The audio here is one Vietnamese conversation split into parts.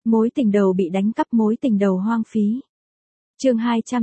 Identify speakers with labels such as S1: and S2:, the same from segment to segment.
S1: Mối tình đầu bị đánh cắp, mối tình đầu hoang phí. Chương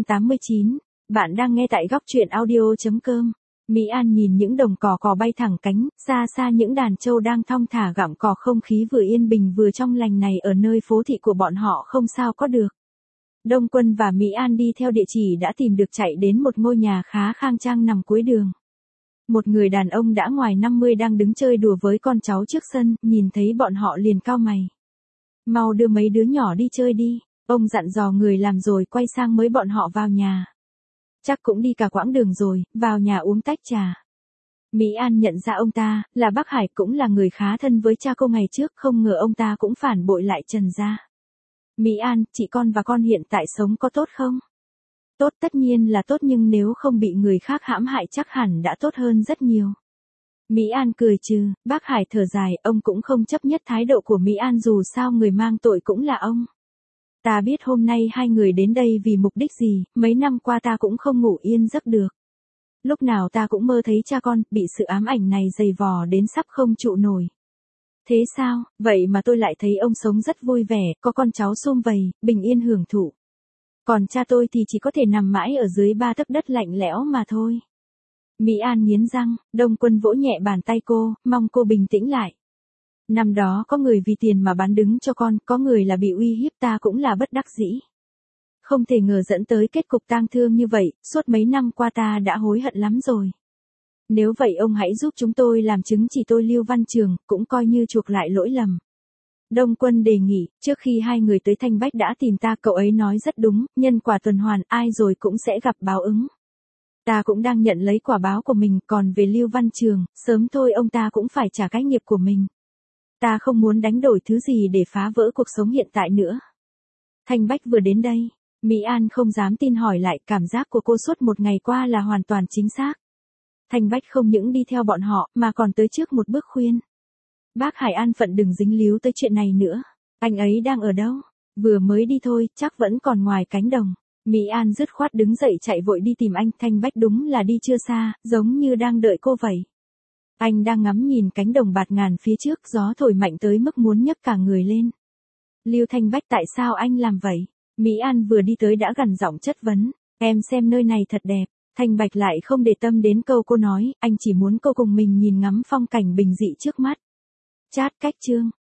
S1: 289, bạn đang nghe tại góc truyện audio.com. Mỹ An nhìn những đồng cỏ bay thẳng cánh, xa xa những đàn trâu đang thong thả gặm cỏ, không khí vừa yên bình vừa trong lành này ở nơi phố thị của bọn họ không sao có được. Đông Quân và Mỹ An đi theo địa chỉ đã tìm được, chạy đến một ngôi nhà khá khang trang nằm cuối đường. Một người đàn ông đã ngoài 50 đang đứng chơi đùa với con cháu trước sân, nhìn thấy bọn họ liền cau mày. Mau đưa mấy đứa nhỏ đi chơi đi, ông dặn dò người làm rồi quay sang mới bọn họ vào nhà. Chắc cũng đi cả quãng đường rồi, vào nhà uống tách trà. Mỹ An nhận ra ông ta, là bác Hải, cũng là người khá thân với cha cô ngày trước, không ngờ ông ta cũng phản bội lại Trần gia. Mỹ An, chị con và con hiện tại sống có tốt không? Tốt, tất nhiên là tốt, nhưng nếu không bị người khác hãm hại chắc hẳn đã tốt hơn rất nhiều. Mỹ An cười trừ, bác Hải thở dài, ông cũng không chấp nhất thái độ của Mỹ An, dù sao người mang tội cũng là ông. Ta biết hôm nay hai người đến đây vì mục đích gì, mấy năm qua ta cũng không ngủ yên giấc được. Lúc nào ta cũng mơ thấy cha con, bị sự ám ảnh này dày vò đến sắp không trụ nổi. Thế sao, vậy mà tôi lại thấy ông sống rất vui vẻ, có con cháu sum vầy, bình yên hưởng thụ. Còn cha tôi thì chỉ có thể nằm mãi ở dưới 3 tấc đất lạnh lẽo mà thôi. Mỹ An nghiến răng, Đông Quân vỗ nhẹ bàn tay cô, mong cô bình tĩnh lại. Năm đó có người vì tiền mà bán đứng cho con, có người là bị uy hiếp, ta cũng là bất đắc dĩ. Không thể ngờ dẫn tới kết cục tang thương như vậy, suốt mấy năm qua ta đã hối hận lắm rồi. Nếu vậy ông hãy giúp chúng tôi làm chứng chỉ tôi Lưu Văn Trường, cũng coi như chuộc lại lỗi lầm. Đông Quân đề nghị, trước khi hai người tới Thanh Bách đã tìm ta, cậu ấy nói rất đúng, nhân quả tuần hoàn, ai rồi cũng sẽ gặp báo ứng. Ta cũng đang nhận lấy quả báo của mình, còn về Lưu Văn Trường, sớm thôi ông ta cũng phải trả cái nghiệp của mình. Ta không muốn đánh đổi thứ gì để phá vỡ cuộc sống hiện tại nữa. Thanh Bách vừa đến đây, Mỹ An không dám tin hỏi lại, cảm giác của cô suốt một ngày qua là hoàn toàn chính xác. Thanh Bách không những đi theo bọn họ, mà còn tới trước một bước khuyên. Bác Hải an phận đừng dính líu tới chuyện này nữa. Anh ấy đang ở đâu? Vừa mới đi thôi, chắc vẫn còn ngoài cánh đồng. Mỹ An dứt khoát đứng dậy chạy vội đi tìm anh. Thanh Bách đúng là đi chưa xa, giống như đang đợi cô vậy. Anh đang ngắm nhìn cánh đồng bạt ngàn phía trước, gió thổi mạnh tới mức muốn nhấc cả người lên. Lưu Thanh Bách, tại sao anh làm vậy? Mỹ An vừa đi tới đã gằn giọng chất vấn. Em xem nơi này thật đẹp. Thanh Bạch lại không để tâm đến câu cô nói, anh chỉ muốn cô cùng mình nhìn ngắm phong cảnh bình dị trước mắt. Chát cách chương.